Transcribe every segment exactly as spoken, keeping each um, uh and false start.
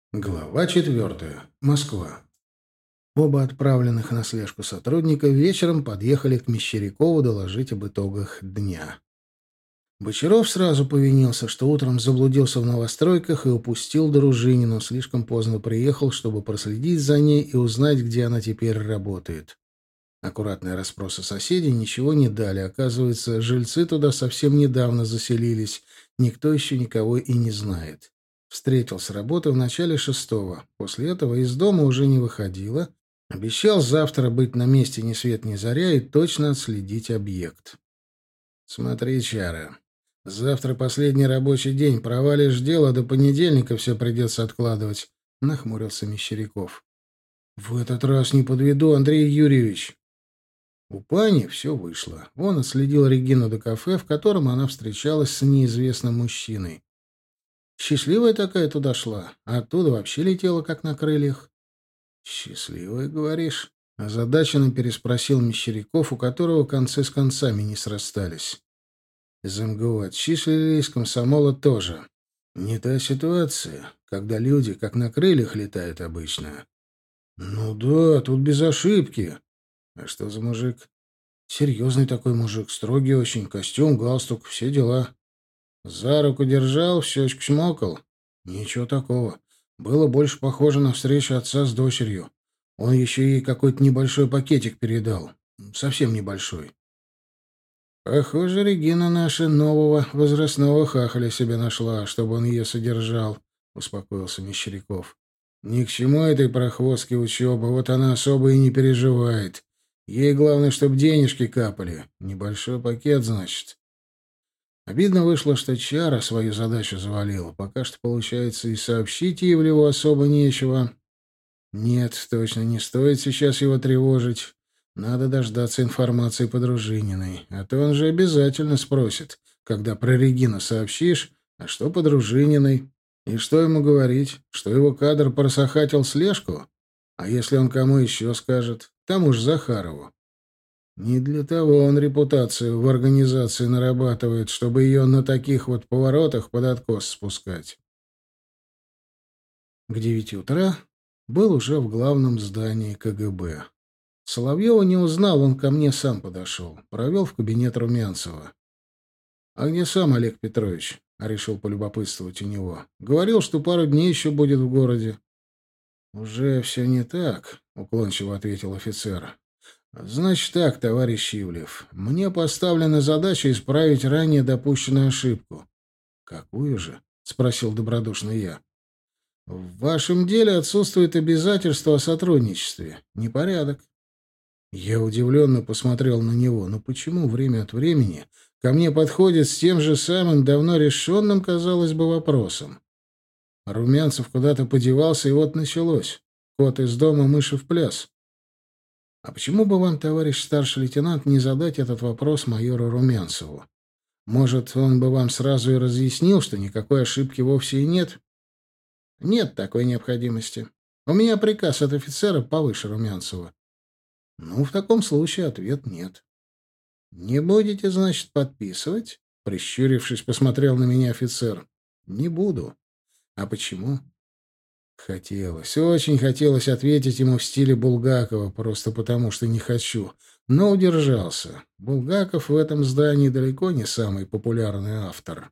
Глава четвертая. Москва. Оба отправленных на слежку сотрудника вечером подъехали к Мещерякову доложить об итогах дня. Бочаров сразу повинился, что утром заблудился в новостройках и упустил Дружинину, слишком поздно приехал, чтобы проследить за ней и узнать, где она теперь работает. Аккуратные расспросы соседей ничего не дали. Оказывается, жильцы туда совсем недавно заселились, никто еще никого и не знает. Встретил с работы в начале шестого. После этого из дома уже не выходила. Обещал завтра быть на месте ни свет ни заря и точно отследить объект. «Смотри, Чара, завтра последний рабочий день. Провалишь дело, до понедельника все придется откладывать», — нахмурился Мещеряков. «В этот раз не подведу, Андрей Юрьевич». У пани все вышло. Он отследил Регину до кафе, в котором она встречалась с неизвестным мужчиной. Счастливая такая туда шла, а оттуда вообще летела, как на крыльях. «Счастливая, говоришь?» — озадаченно переспросил Мещеряков, у которого концы с концами не срастались. Из МГУ отчислили, из комсомола тоже. Не та ситуация, когда люди, как на крыльях, летают обычно. «Ну да, тут без ошибки. А что за мужик?» «Серьезный такой мужик, строгий очень, костюм, галстук, все дела». За руку держал, в щечку чмокал. Ничего такого. Было больше похоже на встречу отца с дочерью. Он еще ей какой-то небольшой пакетик передал. Совсем небольшой. Похоже, Регина наша нового возрастного хахаля себе нашла, чтобы он ее содержал, — успокоился Мещеряков. Ни к чему этой прохвостке учеба, вот она особо и не переживает. Ей главное, чтобы денежки капали. Небольшой пакет, значит. Обидно вышло, что Чара свою задачу завалила. Пока что, получается, и сообщить Ивлеву особо нечего. Нет, точно не стоит сейчас его тревожить. Надо дождаться информации по Дружининой. А то он же обязательно спросит, когда про Регину сообщишь, а что по Дружининой. И что ему говорить? Что его кадр просохатил слежку? А если он кому еще скажет? Тому ж Захарову. Не для того он репутацию в организации нарабатывает, чтобы ее на таких вот поворотах под откос спускать. К девяти утра был уже в главном здании КГБ. Соловьева не узнал, он ко мне сам подошел. Провел в кабинет Румянцева. «А где сам Олег Петрович?» — решил полюбопытствовать у него. «Говорил, что пару дней еще будет в городе». «Уже все не так», — уклончиво ответил офицер. «Значит так, товарищ Ивлев, мне поставлена задача исправить ранее допущенную ошибку». «Какую же?» — спросил добродушно я. «В вашем деле отсутствует обязательство о сотрудничестве. Непорядок». Я удивленно посмотрел на него. Но почему время от времени ко мне подходит с тем же самым давно решенным, казалось бы, вопросом? Румянцев куда-то подевался, и вот началось. Кот из дома, мыши в пляс. А почему бы вам, товарищ старший лейтенант, не задать этот вопрос майору Румянцеву? Может, он бы вам сразу и разъяснил, что никакой ошибки вовсе и нет? Нет такой необходимости. У меня приказ от офицера повыше Румянцева. Ну, в таком случае ответ нет. Не будете, значит, подписывать? Прищурившись, посмотрел на меня офицер. Не буду. А почему? Хотелось, очень хотелось ответить ему в стиле Булгакова, просто потому что не хочу, но удержался. Булгаков в этом здании далеко не самый популярный автор.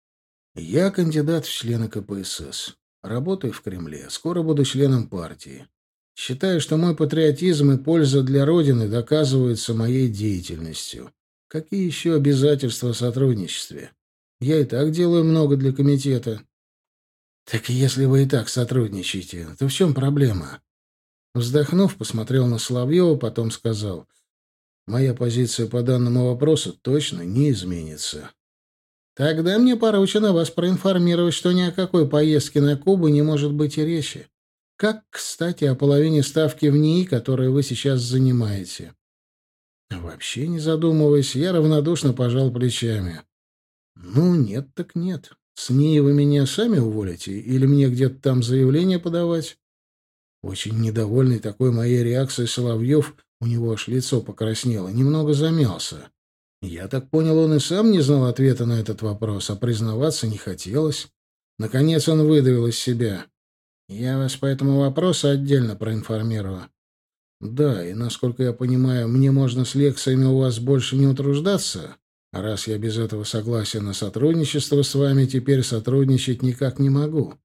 Я кандидат в члены КПСС. Работаю в Кремле. Скоро буду членом партии. Считаю, что мой патриотизм и польза для Родины доказываются моей деятельностью. Какие еще обязательства о сотрудничестве? Я и так делаю много для комитета. «Так если вы и так сотрудничаете, то в чем проблема?» Вздохнув, посмотрел на Соловьева, потом сказал: «Моя позиция по данному вопросу точно не изменится». «Тогда мне поручено вас проинформировать, что ни о какой поездке на Кубу не может быть и речи. Как, кстати, о половине ставки в НИИ, которую вы сейчас занимаете». Вообще не задумываясь, я равнодушно пожал плечами. «Ну, нет так нет. С НИИ вы меня сами уволите или мне где-то там заявление подавать?» Очень недовольный такой моей реакцией Соловьев, у него аж лицо покраснело, немного замялся. Я так понял, он и сам не знал ответа на этот вопрос, а признаваться не хотелось. Наконец он выдавил из себя: Я вас по этому вопросу отдельно проинформирую. Да, и, насколько я понимаю, мне можно с лекциями у вас больше не утруждаться? А раз я без этого согласия на сотрудничество с вами теперь сотрудничать никак не могу.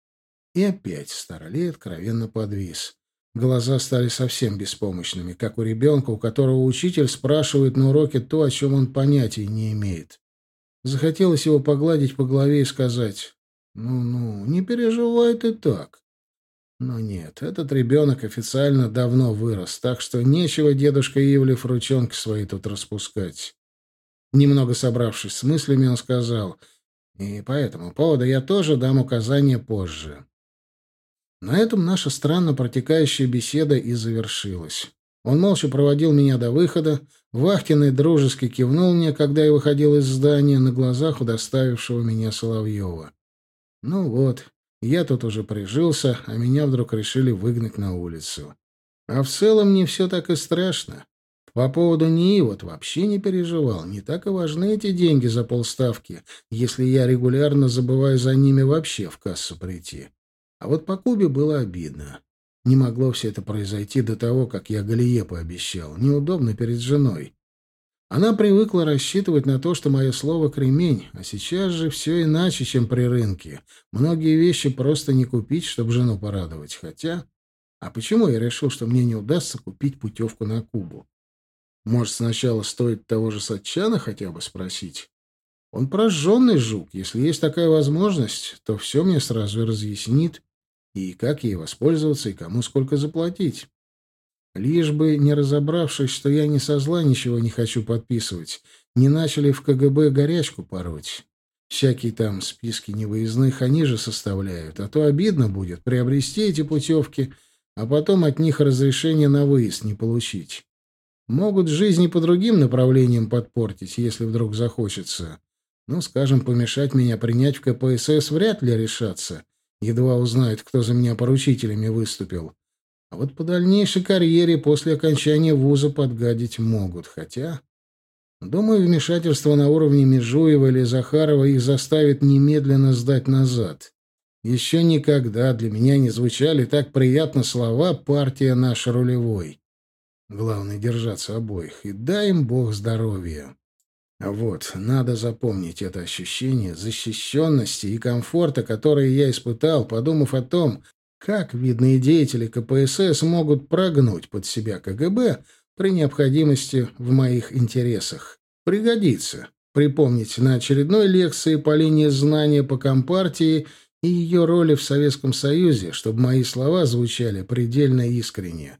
И опять Старлей откровенно подвис. Глаза стали совсем беспомощными, как у ребенка, у которого учитель спрашивает на уроке то, о чем он понятия не имеет. Захотелось его погладить по голове и сказать: «Ну-ну, не переживай ты так». Но нет, этот ребенок официально давно вырос, так что нечего дедушка Ивлев ручонки свои тут распускать. Немного собравшись с мыслями, он сказал: «И по этому поводу я тоже дам указания позже». На этом наша странно протекающая беседа и завершилась. Он молча проводил меня до выхода, вахтенный дружески кивнул мне, когда я выходил из здания, на глазах удоставившего меня Соловьева. Ну вот, я тут уже прижился, а меня вдруг решили выгнать на улицу. А в целом не все так и страшно. По поводу НИИ вот вообще не переживал. Не так и важны эти деньги за полставки, если я регулярно забываю за ними вообще в кассу прийти. А вот по Кубе было обидно. Не могло все это произойти до того, как я Галие пообещал. Неудобно перед женой. Она привыкла рассчитывать на то, что мое слово — кремень, а сейчас же все иначе, чем при рынке. Многие вещи просто не купить, чтобы жену порадовать. Хотя... А почему я решил, что мне не удастся купить путевку на Кубу? Может, сначала стоит того же Сатчана хотя бы спросить? Он прожженный жук. Если есть такая возможность, то все мне сразу и разъяснит. И как ей воспользоваться, и кому сколько заплатить. Лишь бы, не разобравшись, что я не со зла ничего не хочу подписывать, не начали в КГБ горячку пороть. Всякие там списки невыездных они же составляют, а то обидно будет приобрести эти путевки, а потом от них разрешение на выезд не получить. Могут жизнь и по другим направлениям подпортить, если вдруг захочется. Ну, скажем, помешать меня принять в КПСС вряд ли решатся. Едва узнают, кто за меня поручителями выступил. А вот по дальнейшей карьере после окончания вуза подгадить могут. Хотя, думаю, вмешательство на уровне Межуева или Захарова их заставит немедленно сдать назад. Еще никогда для меня не звучали так приятно слова «партия наша рулевой». Главное — держаться обоих, и дай им Бог здоровья. А вот, надо запомнить это ощущение защищенности и комфорта, которое я испытал, подумав о том, как видные деятели КПСС могут прогнуть под себя КГБ при необходимости в моих интересах. Пригодится припомнить на очередной лекции по линии знания по Компартии и ее роли в Советском Союзе, чтобы мои слова звучали предельно искренне.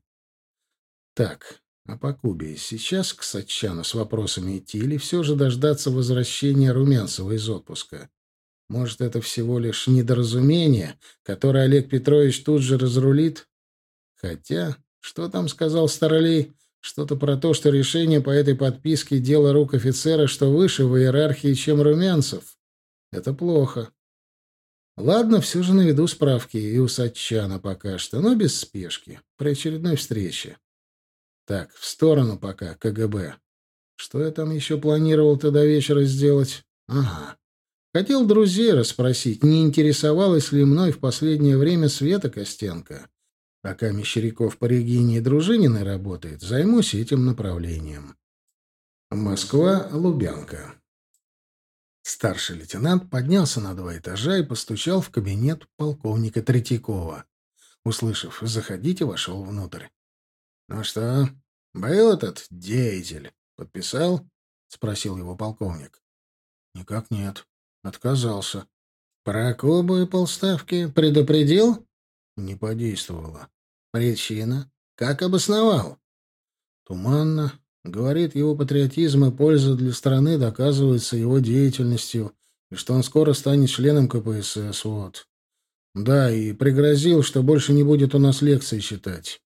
Так, а по Кубе сейчас к Сатчану с вопросами идти или все же дождаться возвращения Румянцева из отпуска? Может, это всего лишь недоразумение, которое Олег Петрович тут же разрулит? Хотя, что там сказал Старлей? Что-то про то, что решение по этой подписке — дело рук офицера, что выше в иерархии, чем Румянцев. Это плохо. Ладно, все же наведу справки и у Сатчана пока что, но без спешки, при очередной встрече. Так, в сторону пока, КГБ. Что я там еще планировал-то до вечера сделать? Ага. Хотел друзей расспросить, не интересовалась ли мной в последнее время Света Костенко. Пока Мещеряков по Регине и Дружининой работает, займусь этим направлением. Москва, Лубянка. Старший лейтенант поднялся на два этажа и постучал в кабинет полковника Третьякова. Услышав «заходите», вошел внутрь. «Ну что, был этот деятель? Подписал?» — спросил его полковник. «Никак нет. Отказался». «Про Кубу и полставки предупредил?» «Не подействовало». «Причина? Как обосновал?» «Туманно. Говорит, его патриотизм и польза для страны доказывается его деятельностью, и что он скоро станет членом КПСС, вот. Да, и пригрозил, что больше не будет у нас лекции читать».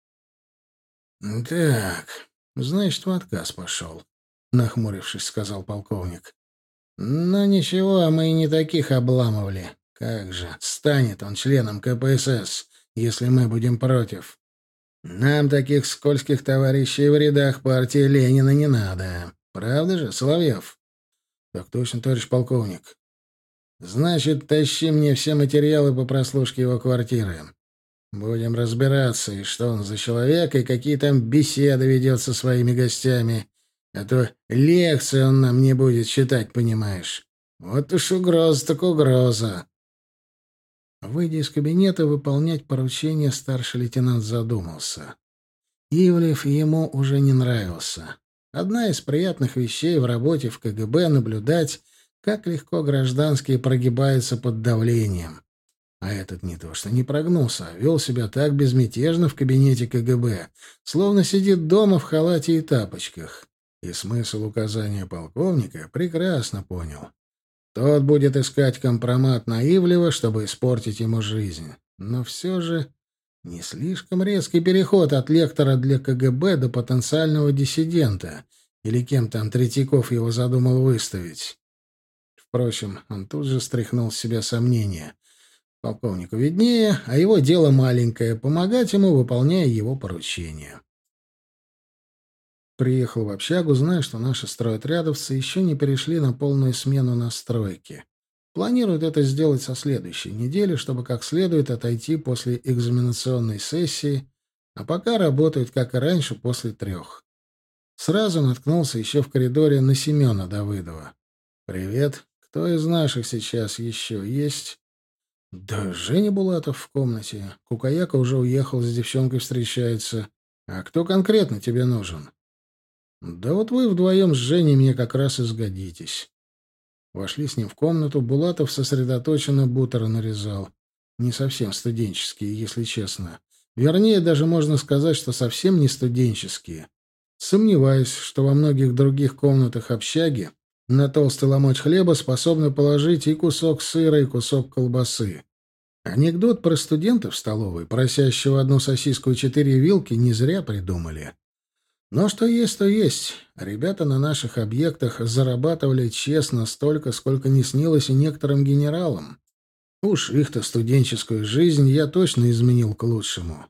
«Так, значит, в отказ пошел», — нахмурившись, сказал полковник. «Ну ничего, мы и не таких обламывали. Как же, станет он членом КПСС, если мы будем против? Нам таких скользких товарищей в рядах партии Ленина не надо. Правда же, Соловьев?» «Так точно, товарищ полковник». «Значит, тащи мне все материалы по прослушке его квартиры. Будем разбираться, и что он за человек, и какие там беседы ведет со своими гостями. А то лекции он нам не будет читать, понимаешь. Вот уж угроза так угроза. Выйдя из кабинета, выполнять поручение старший лейтенант задумался. Ивлев ему уже не нравился. Одна из приятных вещей в работе в ка гэ бэ — наблюдать, как легко гражданские прогибаются под давлением. А этот не то что не прогнулся, а вел себя так безмятежно в кабинете ка гэ бэ, словно сидит дома в халате и тапочках. И смысл указания полковника прекрасно понял. Тот будет искать компромат на Ивлева, чтобы испортить ему жизнь. Но все же не слишком резкий переход от лектора для ка гэ бэ до потенциального диссидента, или кем там Третьяков его задумал выставить. Впрочем, он тут же стряхнул с себя сомнения. Полковнику виднее, а его дело маленькое — помогать ему, выполняя его поручения. Приехал в общагу, зная, что наши стройотрядовцы еще не перешли на полную смену на стройке. Планируют это сделать со следующей недели, чтобы как следует отойти после экзаменационной сессии, а пока работают, как и раньше, после трех. Сразу наткнулся еще в коридоре на Семена Давыдова. «Привет. Кто из наших сейчас еще есть?» «Да Женя Булатов в комнате. Кукаяка уже уехал, с девчонкой встречается. А кто конкретно тебе нужен?» «Да вот вы вдвоем с Женей мне как раз и сгодитесь». Вошли с ним в комнату. Булатов сосредоточенно бутеры нарезал. Не совсем студенческие, если честно. Вернее, даже можно сказать, что совсем не студенческие. Сомневаюсь, что во многих других комнатах общаги на толстый ломоть хлеба способны положить и кусок сыра, и кусок колбасы. Анекдот про студента в столовой, просящего одну сосиску и четыре вилки, не зря придумали. Но что есть, то есть. Ребята на наших объектах зарабатывали честно столько, сколько не снилось и некоторым генералам. Уж их-то студенческую жизнь я точно изменил к лучшему.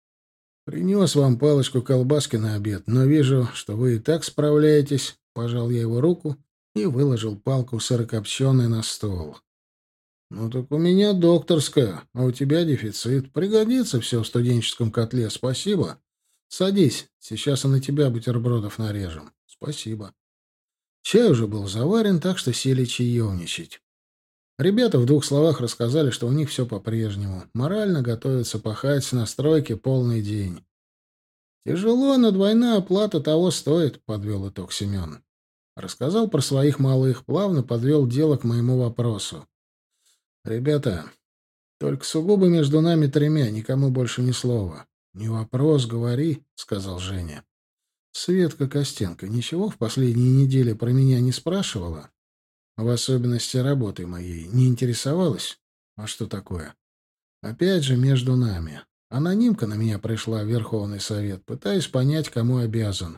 Принес вам палочку колбаски на обед, но вижу, что вы и так справляетесь. Пожал я его руку и выложил палку сырокопченой на стол. «Ну так у меня докторская, а у тебя дефицит. Пригодится все в студенческом котле. Спасибо. Садись, сейчас и на тебя бутербродов нарежем. Спасибо». Чай уже был заварен, так что сели чаевничать. Ребята в двух словах рассказали, что у них все по-прежнему. Морально готовятся пахать на стройке полный день. «Тяжело, но двойная оплата того стоит», — подвел итог Семен. Рассказал про своих малых, плавно подвел дело к моему вопросу. «Ребята, только сугубо между нами тремя, никому больше ни слова». «Не вопрос, говори», — сказал Женя. «Светка Костенко ничего в последние недели про меня не спрашивала? В особенности работы моей не интересовалась? А что такое? Опять же, между нами. Анонимка на меня пришла в Верховный Совет, пытаясь понять, кому обязан».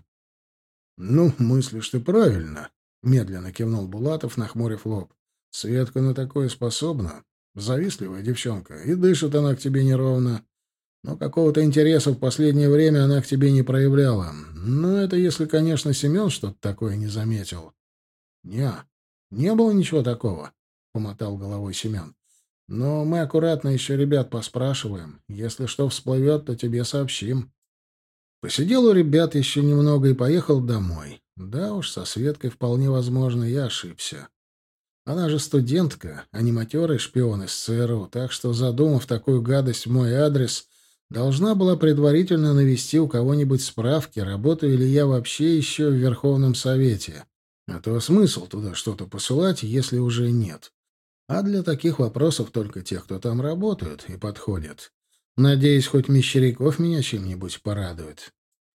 «Ну, мыслишь ты правильно», — медленно кивнул Булатов, нахмурив лоб. «Светка на такое способна. Завистливая девчонка, и дышит она к тебе неровно. Но какого-то интереса в последнее время она к тебе не проявляла. Ну, это если, конечно, Семен что-то такое не заметил». «Не, не было ничего такого», — помотал головой Семен. «Но мы аккуратно еще ребят поспрашиваем. Если что всплывет, то тебе сообщим». Посидел у ребят еще немного и поехал домой. Да уж, со Светкой вполне возможно, я ошибся. Она же студентка, а не матерый шпион из цэ эр у, так что, задумав такую гадость в мой адрес, должна была предварительно навести у кого-нибудь справки, работаю ли я вообще еще в Верховном Совете. А то смысл туда что-то посылать, если уже нет. А для таких вопросов только те, кто там работают, и подходят. Надеюсь, хоть Мещеряков меня чем-нибудь порадует.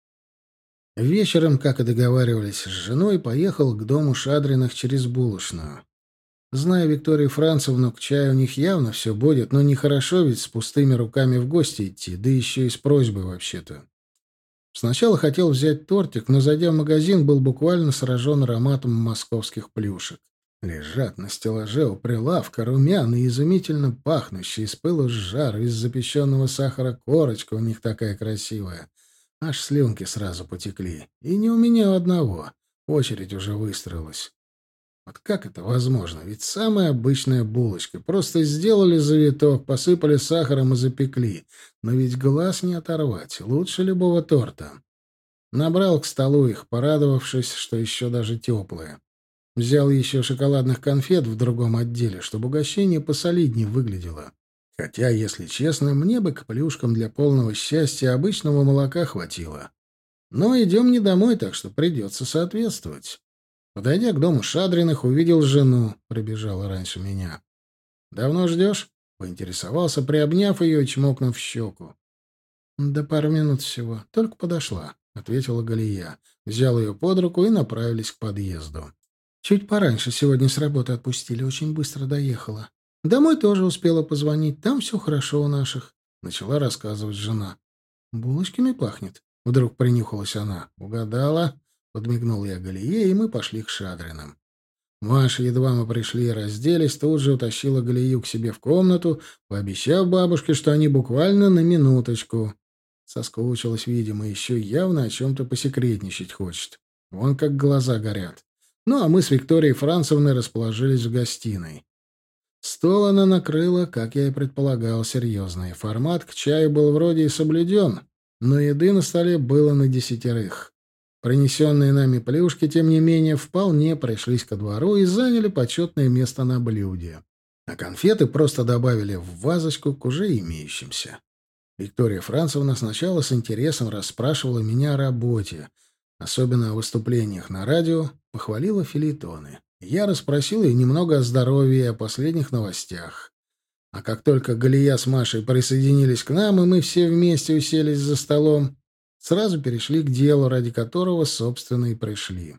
Вечером, как и договаривались с женой, поехал к дому Шадриных через булочную. Зная Викторию Францевну, к чаю у них явно все будет, но нехорошо ведь с пустыми руками в гости идти, да еще и с просьбой вообще-то. Сначала хотел взять тортик, но, зайдя в магазин, был буквально сражен ароматом московских плюшек. Лежат на стеллаже у прилавка румяные, изумительно пахнущие, с пылу с жару, из запеченного сахара корочка у них такая красивая. Аж слюнки сразу потекли. И не у меня одного. Очередь уже выстроилась. Вот как это возможно? Ведь самая обычная булочка. Просто сделали завиток, посыпали сахаром и запекли. Но ведь глаз не оторвать. Лучше любого торта. Набрал к столу их, порадовавшись, что еще даже теплые. Взял еще шоколадных конфет в другом отделе, чтобы угощение посолиднее выглядело. Хотя, если честно, мне бы к плюшкам для полного счастья обычного молока хватило. Но идем не домой, так что придется соответствовать. Подойдя к дому Шадриных, увидел жену, прибежала раньше меня. «Давно ждешь?» — поинтересовался, приобняв ее и чмокнув в щеку. «Да пару минут всего. Только подошла», — ответила Галия. Взял ее под руку и направились к подъезду. «Чуть пораньше сегодня с работы отпустили, очень быстро доехала. Домой тоже успела позвонить, там все хорошо у наших», — начала рассказывать жена. «Булочками пахнет», — вдруг принюхалась она. «Угадала», — подмигнул я Галие, и мы пошли к Шадриным. Маша, едва мы пришли и разделись, тут же утащила Галию к себе в комнату, пообещав бабушке, что они буквально на минуточку. Соскучилась, видимо, еще явно о чем-то посекретничать хочет. Вон как глаза горят. Ну, а мы с Викторией Францевной расположились в гостиной. Стол она накрыла, как я и предполагал, серьезный. Формат к чаю был вроде и соблюден, но еды на столе было на десятерых. Принесенные нами плюшки, тем не менее, вполне пришлись ко двору и заняли почетное место на блюде. А конфеты просто добавили в вазочку к уже имеющимся. Виктория Францевна сначала с интересом расспрашивала меня о работе, особенно о выступлениях на радио, похвалила фельетоны. Я расспросил ее немного о здоровье и о последних новостях. А как только Галия с Машей присоединились к нам, и мы все вместе уселись за столом, сразу перешли к делу, ради которого, собственно, и пришли.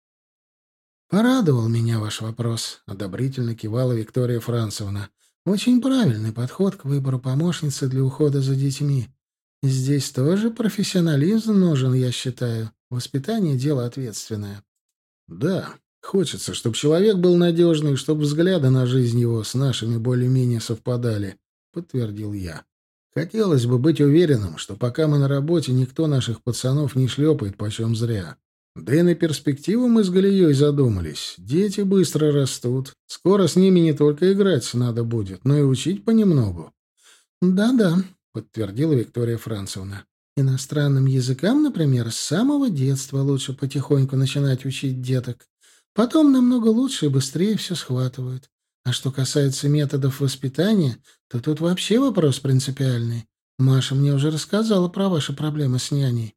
«Порадовал меня ваш вопрос», — одобрительно кивала Виктория Францевна. «Очень правильный подход к выбору помощницы для ухода за детьми. Здесь тоже профессионализм нужен, я считаю. Воспитание — дело ответственное». «Да, хочется, чтобы человек был надежный, чтобы взгляды на жизнь его с нашими более-менее совпадали», — подтвердил я. «Хотелось бы быть уверенным, что пока мы на работе, никто наших пацанов не шлепает почем зря. Да и на перспективу мы с Галией задумались. Дети быстро растут. Скоро с ними не только играть надо будет, но и учить понемногу». «Да-да», — подтвердила Виктория Францевна. «Иностранным языкам, например, с самого детства лучше потихоньку начинать учить деток. Потом намного лучше и быстрее все схватывают. А что касается методов воспитания, то тут вообще вопрос принципиальный. Маша мне уже рассказала про ваши проблемы с няней».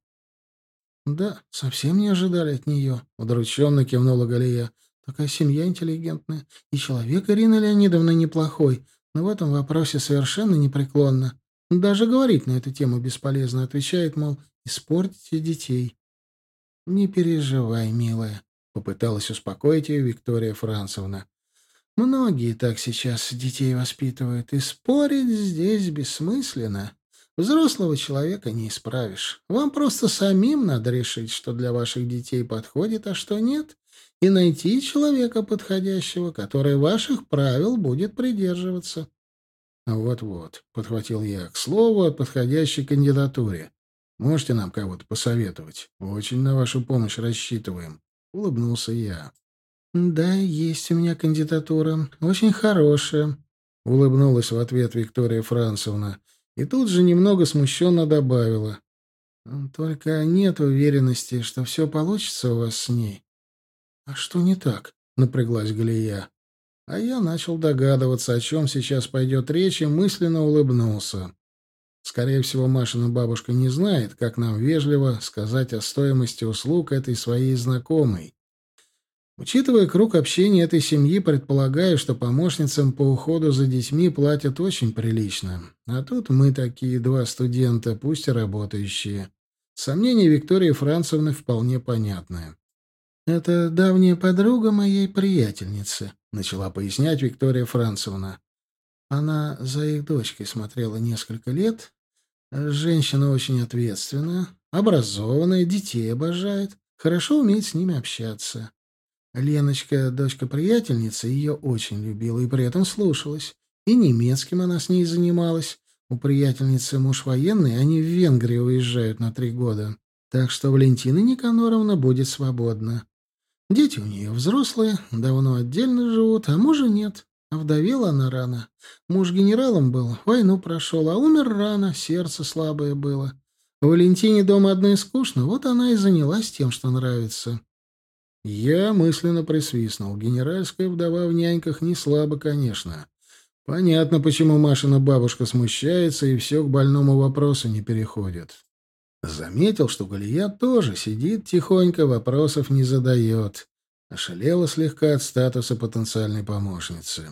«Да, совсем не ожидали от нее», — удрученно кивнула Галия. «Такая семья интеллигентная. И человек, Ирина Леонидовна, неплохой, но в этом вопросе совершенно непреклонна. Даже говорить на эту тему бесполезно. Отвечает, мол, испортите детей». «Не переживай, милая», — попыталась успокоить ее Виктория Францевна. «Многие так сейчас детей воспитывают, и спорить здесь бессмысленно. Взрослого человека не исправишь. Вам просто самим надо решить, что для ваших детей подходит, а что нет, и найти человека подходящего, который ваших правил будет придерживаться». «Вот-вот», — подхватил я, — «к слову о подходящей кандидатуре. Можете нам кого-то посоветовать? Очень на вашу помощь рассчитываем», — улыбнулся я. «Да, есть у меня кандидатура. Очень хорошая», — улыбнулась в ответ Виктория Францевна. И тут же немного смущенно добавила. «Только нет уверенности, что все получится у вас с ней». «А что не так?» — напряглась Галия. А я начал догадываться, о чем сейчас пойдет речь, и мысленно улыбнулся. Скорее всего, Машина бабушка не знает, как нам вежливо сказать о стоимости услуг этой своей знакомой. Учитывая круг общения этой семьи, предполагаю, что помощницам по уходу за детьми платят очень прилично. А тут мы такие два студента, пусть и работающие. Сомнения Виктории Францевны вполне понятны. «Это давняя подруга моей приятельницы», — начала пояснять Виктория Францевна. «Она за их дочкой смотрела несколько лет. Женщина очень ответственная, образованная, детей обожает, хорошо умеет с ними общаться. Леночка, дочка приятельницы, ее очень любила и при этом слушалась. И немецким она с ней занималась. У приятельницы муж военный, они в Венгрию уезжают на три года. Так что Валентина Никаноровна будет свободна. Дети у нее взрослые, давно отдельно живут, а мужа нет. Овдовела она рано. Муж генералом был, войну прошел, а умер рано, сердце слабое было. Валентине дома одной скучно, вот она и занялась тем, что нравится. Я мысленно присвистнул. Генеральская вдова в няньках не слабо, конечно. Понятно, почему Машина бабушка смущается и все к больному вопросу не переходит. Заметил, что Галия тоже сидит тихонько, вопросов не задает. Ошалела слегка от статуса потенциальной помощницы.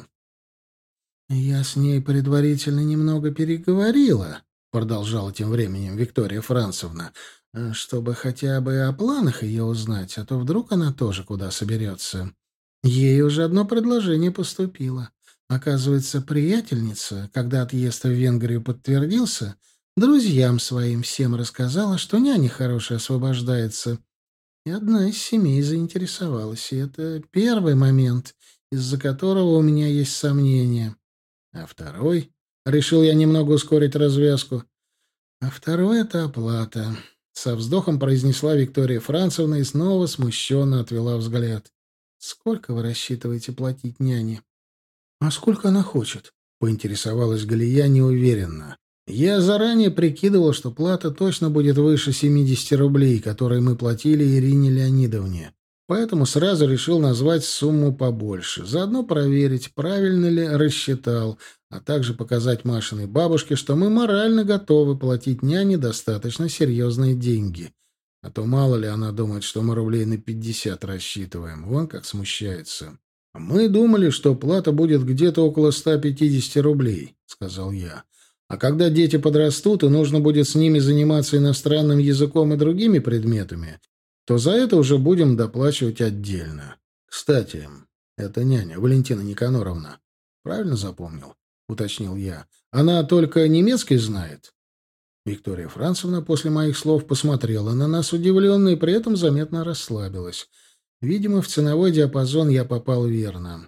«Я с ней предварительно немного переговорила», — продолжала тем временем Виктория Францевна, «чтобы хотя бы о планах ее узнать, а то вдруг она тоже куда соберется. Ей уже одно предложение поступило. Оказывается, приятельница, когда отъезд в Венгрию подтвердился, друзьям своим всем рассказала, что няня хорошая освобождается. И одна из семей заинтересовалась. И это первый момент, из-за которого у меня есть сомнения. А второй... Решил я немного ускорить развязку. А второй — это оплата. Со вздохом произнесла Виктория Францевна и снова смущенно отвела взгляд. «Сколько вы рассчитываете платить няне?» «А сколько она хочет?» — поинтересовалась Галия неуверенно. Я заранее прикидывал, что плата точно будет выше семидесяти рублей, которые мы платили Ирине Леонидовне. Поэтому сразу решил назвать сумму побольше. Заодно проверить, правильно ли рассчитал, а также показать Машиной бабушке, что мы морально готовы платить няне достаточно серьезные деньги. А то мало ли она думает, что мы рублей на пятьдесят рассчитываем. Вон как смущается. «Мы думали, что плата будет где-то около ста пятидесяти рублей», — сказал я. «А когда дети подрастут и нужно будет с ними заниматься иностранным языком и другими предметами, то за это уже будем доплачивать отдельно. Кстати, это няня, Валентина Никаноровна. Правильно запомнил?» — уточнил я. «Она только немецкий знает?» Виктория Францевна после моих слов посмотрела на нас удивленно и при этом заметно расслабилась. Видимо, в ценовой диапазон я попал верно.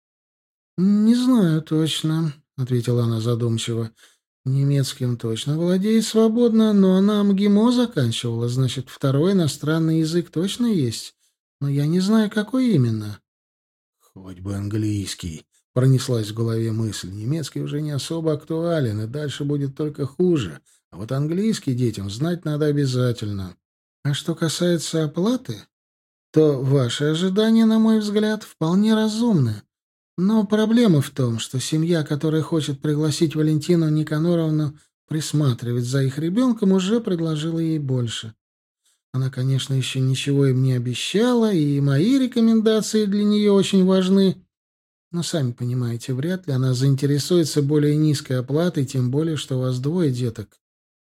«Не знаю точно», — ответила она задумчиво. «Немецким точно владеет свободно, но она МГИМО заканчивала, значит, второй иностранный язык точно есть. Но я не знаю, какой именно». «Хоть бы английский», — пронеслась в голове мысль. «Немецкий уже не особо актуален, и дальше будет только хуже. А вот английский детям знать надо обязательно». «А что касается оплаты, то ваши ожидания, на мой взгляд, вполне разумны. Но проблема в том, что семья, которая хочет пригласить Валентину Никаноровну присматривать за их ребенком, уже предложила ей больше. Она, конечно, еще ничего им не обещала, и мои рекомендации для нее очень важны. Но, сами понимаете, вряд ли она заинтересуется более низкой оплатой, тем более, что у вас двое деток».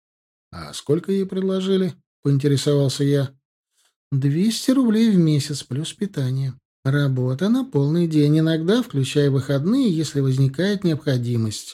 «А сколько ей предложили?» — поинтересовался я. «Двести рублей в месяц плюс питание. Работа на полный день, иногда включая выходные, если возникает необходимость».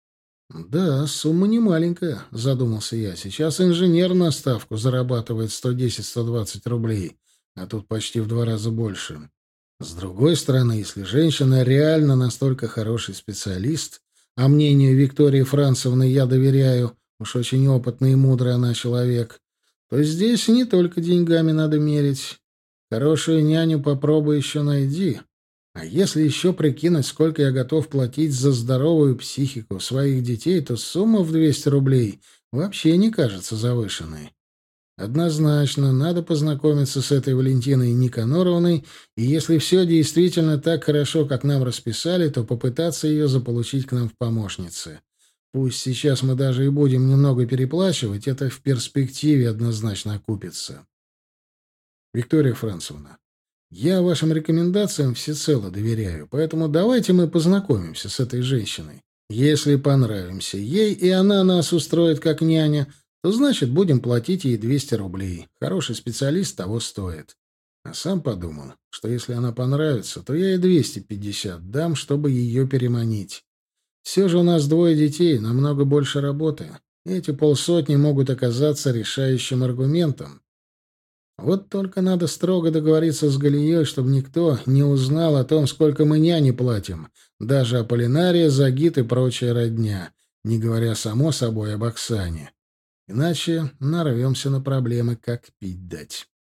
«Да, сумма не маленькая», — задумался я. «Сейчас инженер на ставку зарабатывает сто десять — сто двадцать рублей, а тут почти в два раза больше. С другой стороны, если женщина реально настолько хороший специалист, а мнению Виктории Францевны я доверяю, уж очень опытный и мудрый она человек, то здесь не только деньгами надо мерить. Хорошую няню попробуй еще найди. А если еще прикинуть, сколько я готов платить за здоровую психику своих детей, то сумма в двести рублей вообще не кажется завышенной. Однозначно, надо познакомиться с этой Валентиной Никаноровной, и если все действительно так хорошо, как нам расписали, то попытаться ее заполучить к нам в помощницы. Пусть сейчас мы даже и будем немного переплачивать, это в перспективе однозначно окупится. Виктория Францевна, я вашим рекомендациям всецело доверяю, поэтому давайте мы познакомимся с этой женщиной. Если понравимся ей, и она нас устроит как няня, то значит будем платить ей двести рублей. Хороший специалист того стоит. А сам подумал, что если она понравится, то я ей двести пятьдесят дам, чтобы ее переманить. Все же у нас двое детей, намного больше работы. Эти полсотни могут оказаться решающим аргументом. Вот только надо строго договориться с Галией, чтобы никто не узнал о том, сколько мы няне платим, даже Аполлинария, Загит и прочая родня, не говоря, само собой, об Оксане. Иначе нарвемся на проблемы, как пить дать.